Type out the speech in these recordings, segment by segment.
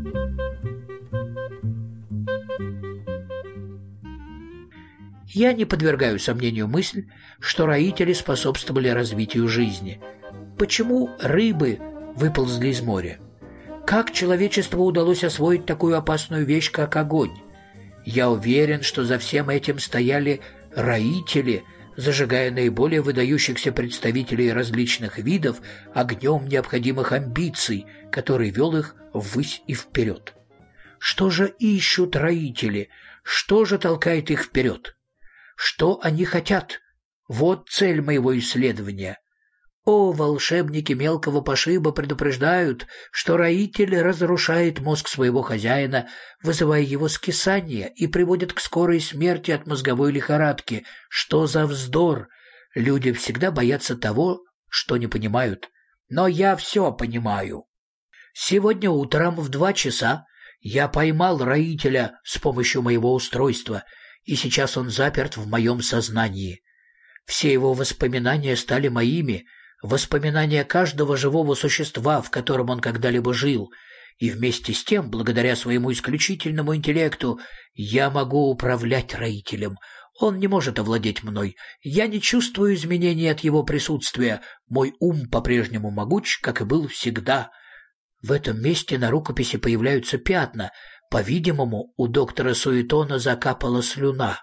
Я не подвергаю сомнению мысль, что роители способствовали развитию жизни. Почему рыбы выползли из моря? Как человечеству удалось освоить такую опасную вещь, как огонь? Я уверен, что за всем этим стояли роители, зажигая наиболее выдающихся представителей различных видов огнем необходимых амбиций, который вел их ввысь и вперед. Что же ищут роители? Что же толкает их вперед? Что они хотят? Вот цель моего исследования. О, волшебники мелкого пошиба предупреждают, что роитель разрушает мозг своего хозяина, вызывая его скисание, и приводит к скорой смерти от мозговой лихорадки. Что за вздор! Люди всегда боятся того, что не понимают. Но я все понимаю. Сегодня утром в 2 часа я поймал роителя с помощью моего устройства, и сейчас он заперт в моем сознании. Все его воспоминания стали моими, воспоминания каждого живого существа, в котором он когда-либо жил, и вместе с тем, благодаря своему исключительному интеллекту, я могу управлять роителем. Он не может овладеть мной. Я не чувствую изменений от его присутствия. Мой ум по-прежнему могуч, как и был всегда. В этом месте на рукописи появляются пятна. По-видимому, у доктора Суетона закапала слюна.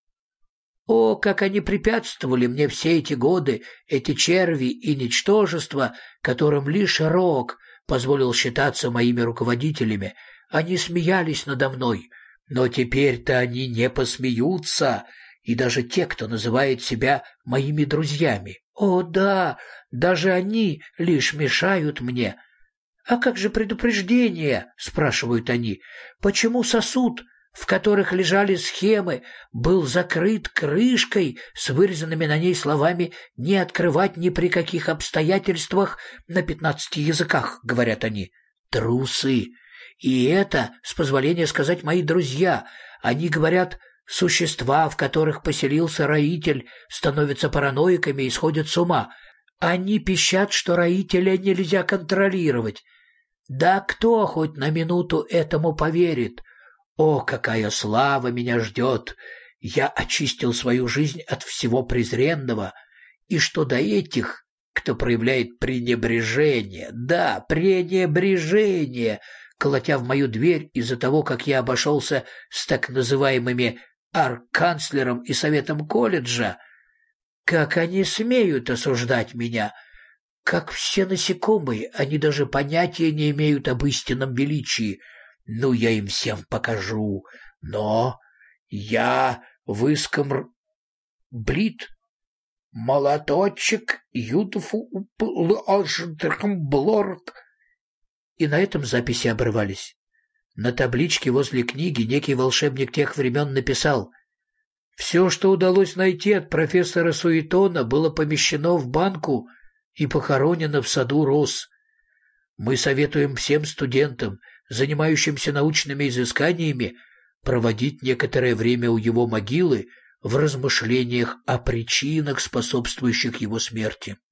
О, как они препятствовали мне все эти годы, эти черви и ничтожества, которым лишь Рок позволил считаться моими руководителями. Они смеялись надо мной, но теперь-то они не посмеются, и даже те, кто называет себя моими друзьями. О, да, даже они лишь мешают мне. «А как же предупреждение?» — спрашивают они. «Почему сосуд, в которых лежали схемы, был закрыт крышкой с вырезанными на ней словами «не открывать ни при каких обстоятельствах» на 15 языках?» — говорят они. Трусы. И это, с позволения сказать, мои друзья. Они говорят, существа, в которых поселился роитель, становятся параноиками и сходят с ума. Они пищат, что роителя нельзя контролировать. Да кто хоть на минуту этому поверит? О, какая слава меня ждет! Я очистил свою жизнь от всего презренного. И что до этих, кто проявляет пренебрежение, да, пренебрежение, колотя в мою дверь из-за того, как я обошелся с так называемыми арканцлером и советом колледжа, как они смеют осуждать меня? Как все насекомые, они даже понятия не имеют об истинном величии. Ну, я им всем покажу. Но я блит, молоточек, ютфу блорд. И на этом записи обрывались. На табличке возле книги некий волшебник тех времен написал: «Все, что удалось найти от профессора Суетона, было помещено в банку и похоронено в саду роз. Мы советуем всем студентам, занимающимся научными изысканиями, проводить некоторое время у его могилы в размышлениях о причинах, способствующих его смерти».